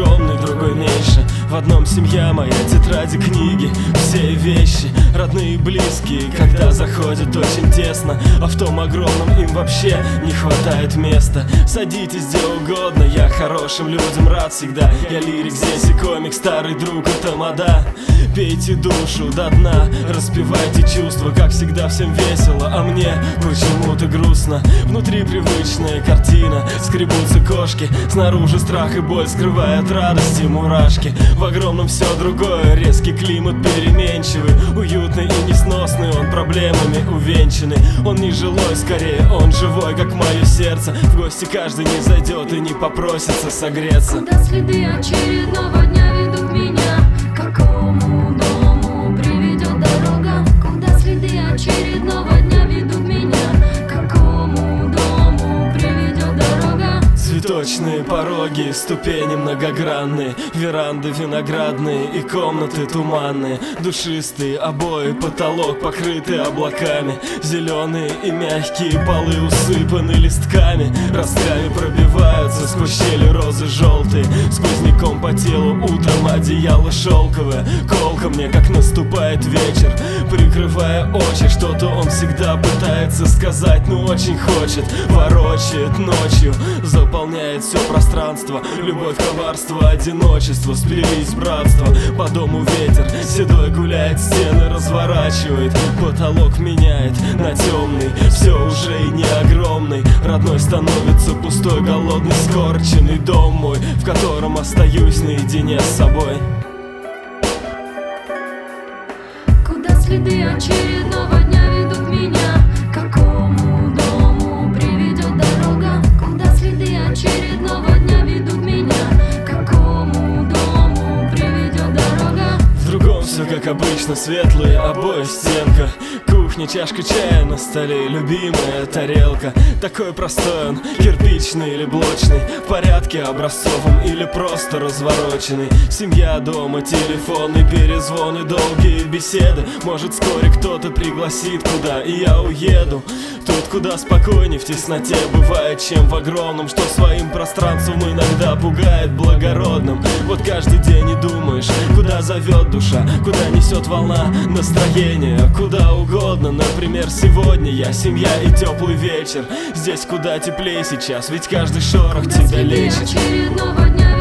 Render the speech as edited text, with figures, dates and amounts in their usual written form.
огромный, другой меньше. В одном семья моя, тетради, книги, все вещи, родные и близкие, когда заходят очень тесно, а в том огромном им вообще не хватает места. Садитесь где угодно, я хорошим людям рад всегда. Я лирик здесь и комик, старый друг и тамада. Пейте душу до дна, распевайте чувства, как всегда всем весело, а мне почему-то грустно. Внутри привычная картина, скребутся кошки, снаружи страх и боль скрывает радость и мурашки. В огромном все другое, резкий климат переменчивый, уютный и несносный, он проблемами увенчанный. Он не жилой, скорее он живой, как мое сердце. В гости каждый не зайдет и не попросится согреться. Куда следы очередного дня ведут меня? К какому дому приведет дорога? Куда следы очередного дня ведут меня? К какому дому приведет дорога? Цветочные пороги, ступени многогранные, веранды виноградные и комнаты туманные, душистые обои, потолок покрытый облаками, зеленые и мягкие полы усыпаны листками, ростками пробиваются сквозь щели розы желтые, сквозняком по телу утром одеяло шелковое, колко мне, как наступает вечер, прикрывая очи, что-то он всегда пытается сказать, но очень хочет, ворочает ночью, заполняет все пространство. Любовь, коварство, одиночество сплелись братство. По дому ветер седой гуляет, стены разворачивает, потолок меняет на темный, все уже и не огромный. Родной становится пустой, голодный, скорченный дом мой, в котором остаюсь наедине с собой. Куда следы очередного дня ведут меня? К какому дому приведет дорога? Куда следы очередного дня ведут меня? К какому дому приведет дорога? В другом все как обычно, светлые обои, стенка, кухня, чашка чая на столе, любимая тарелка. Такой простой он, кирпичный или блочный, в порядке образцовом или просто развороченный. Семья дома, телефоны, перезвоны, долгие беседы. Может вскоре кто-то пригласит куда, и я уеду. Тут куда спокойней в тесноте бывает, чем в огромном, что своим пространством иногда пугает благородным. Вот каждый день и думаешь, куда зовет душа, куда несет волна настроения, куда угодно. Например, сегодня я семья и теплый вечер. Здесь куда теплее сейчас, ведь каждый шорох тебя лечит. Очередного дня